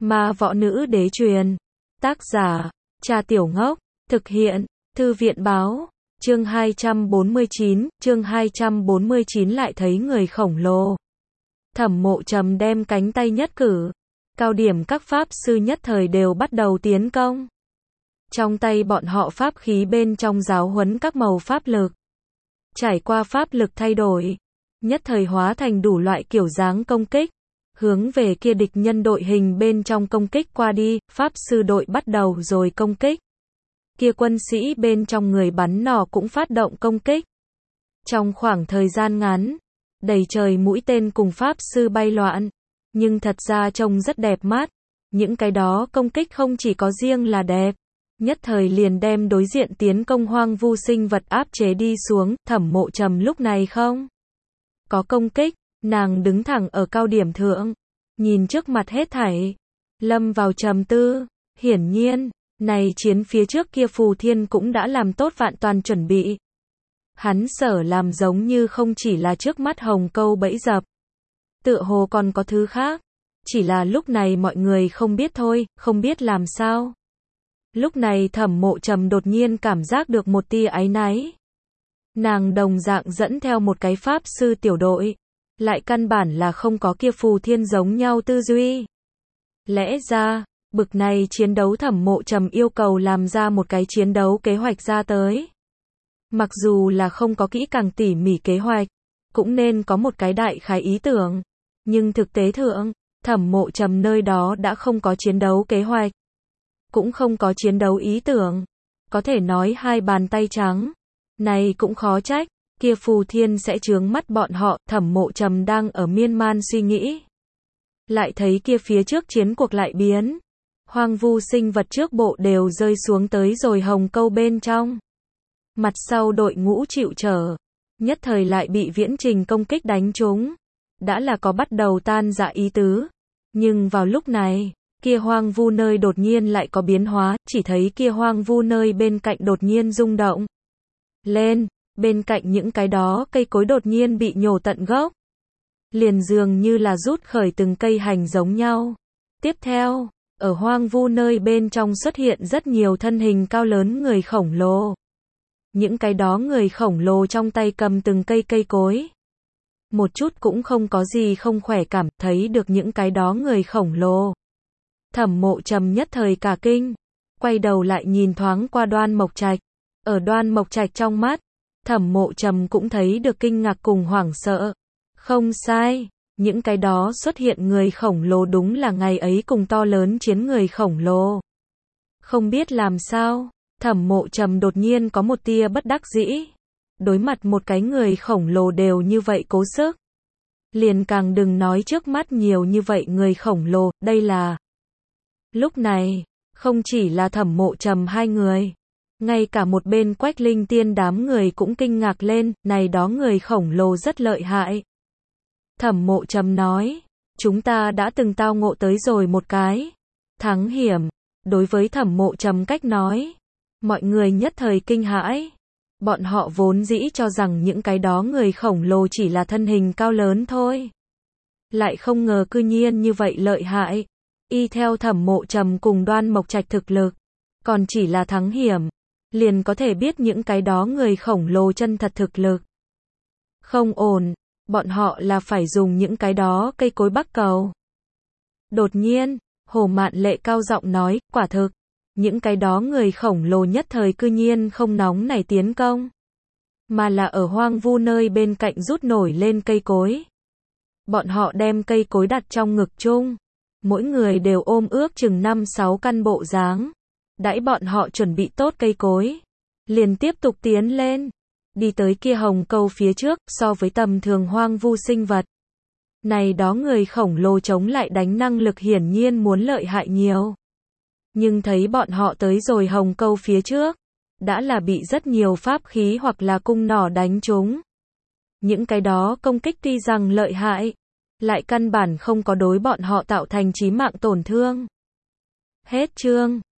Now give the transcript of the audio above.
Ma Võ Nữ Đế truyền. Tác giả, Trà Tiểu Ngốc. Thực hiện, Thư viện báo. Chương 249 lại thấy người khổng lồ. Thẩm Mộ Trầm đem cánh tay nhất cử. Cao điểm các pháp sư nhất thời đều bắt đầu tiến công. Trong tay bọn họ pháp khí bên trong giáo huấn các màu pháp lực. Trải qua pháp lực thay đổi, nhất thời hóa thành đủ loại kiểu dáng công kích. Hướng về kia địch nhân đội hình bên trong công kích qua đi, pháp sư đội bắt đầu rồi công kích. Kia quân sĩ bên trong người bắn nỏ cũng phát động công kích. Trong khoảng thời gian ngắn, đầy trời mũi tên cùng pháp sư bay loạn, nhưng thật ra trông rất đẹp mắt. Những cái đó công kích không chỉ có riêng là đẹp, nhất thời liền đem đối diện tiến công hoang vu sinh vật áp chế đi xuống. Thẩm Mộ Trầm lúc này không có công kích, nàng đứng thẳng ở cao điểm thượng, nhìn trước mặt hết thảy, lâm vào trầm tư. Hiển nhiên, này chiến phía trước kia Phù Thiên cũng đã làm tốt vạn toàn chuẩn bị. Hắn sở làm giống như không chỉ là trước mắt hồng câu bẫy dập, tựa hồ còn có thứ khác, chỉ là lúc này mọi người không biết thôi, không biết làm sao. Lúc này Thẩm Mộ Trầm đột nhiên cảm giác được một tia áy náy. Nàng đồng dạng dẫn theo một cái pháp sư tiểu đội, lại căn bản là không có kia Phù Thiên giống nhau tư duy. Lẽ ra, bực này chiến đấu Thẩm Mộ Trầm yêu cầu làm ra một cái chiến đấu kế hoạch ra tới. Mặc dù là không có kỹ càng tỉ mỉ kế hoạch, cũng nên có một cái đại khái ý tưởng. Nhưng thực tế thượng, Thẩm Mộ Trầm nơi đó đã không có chiến đấu kế hoạch, cũng không có chiến đấu ý tưởng. Có thể nói hai bàn tay trắng. Này cũng khó trách, kia Phù Thiên sẽ chướng mắt bọn họ. Thẩm Mộ Trầm đang ở miên man suy nghĩ, lại thấy kia phía trước chiến cuộc lại biến. Hoang vu sinh vật trước bộ đều rơi xuống tới rồi hồng câu bên trong. Mặt sau đội ngũ chịu trở, nhất thời lại bị viễn trình công kích đánh trúng. Đã là có bắt đầu tan rã ý tứ. Nhưng vào lúc này, kia hoang vu nơi đột nhiên lại có biến hóa, chỉ thấy kia hoang vu nơi bên cạnh đột nhiên rung động lên, bên cạnh những cái đó cây cối đột nhiên bị nhổ tận gốc. Liền dường như là rút khởi từng cây hành giống nhau. Tiếp theo, ở hoang vu nơi bên trong xuất hiện rất nhiều thân hình cao lớn người khổng lồ. Những cái đó người khổng lồ trong tay cầm từng cây cây cối. Một chút cũng không có gì không khỏe cảm, thấy được những cái đó người khổng lồ. Thẩm Mộ Trầm nhất thời cả kinh, quay đầu lại nhìn thoáng qua Đoan Mộc Trạch. Ở Đoan Mộc Trạch trong mắt, Thẩm Mộ Trầm cũng thấy được kinh ngạc cùng hoảng sợ. Không sai, những cái đó xuất hiện người khổng lồ đúng là ngày ấy cùng to lớn chiến người khổng lồ. Không biết làm sao, Thẩm Mộ Trầm đột nhiên có một tia bất đắc dĩ. Đối mặt một cái người khổng lồ đều như vậy cố sức, liền càng đừng nói trước mắt nhiều như vậy người khổng lồ. Đây là... Lúc này, không chỉ là Thẩm Mộ Trầm hai người, ngay cả một bên Quách Linh Tiên đám người cũng kinh ngạc lên. Này đó người khổng lồ rất lợi hại. Thẩm Mộ Trầm nói, chúng ta đã từng tao ngộ tới rồi một cái thắng hiểm. Đối với Thẩm Mộ Trầm cách nói, mọi người nhất thời kinh hãi. Bọn họ vốn dĩ cho rằng những cái đó người khổng lồ chỉ là thân hình cao lớn thôi. Lại không ngờ cư nhiên như vậy lợi hại. Y theo Thẩm Mộ Trầm cùng Đoan Mộc Trạch thực lực, còn chỉ là thắng hiểm, liền có thể biết những cái đó người khổng lồ chân thật thực lực. Không ổn, bọn họ là phải dùng những cái đó cây cối bắc cầu. Đột nhiên, Hồ Mạn Lệ cao giọng nói, quả thực, những cái đó người khổng lồ nhất thời cư nhiên không nóng nảy tiến công, mà là ở hoang vu nơi bên cạnh rút nổi lên cây cối. Bọn họ đem cây cối đặt trong ngực chung, mỗi người đều ôm ước chừng 5-6 căn bộ dáng. Đãi bọn họ chuẩn bị tốt cây cối, liền tiếp tục tiến lên, đi tới kia hồng câu phía trước. So với tầm thường hoang vu sinh vật, này đó người khổng lồ chống lại đánh năng lực hiển nhiên muốn lợi hại nhiều. Nhưng thấy bọn họ tới rồi hồng câu phía trước, đã là bị rất nhiều pháp khí hoặc là cung nỏ đánh trúng. Những cái đó công kích tuy rằng lợi hại, lại căn bản không có đối bọn họ tạo thành chí mạng tổn thương. Hết chương.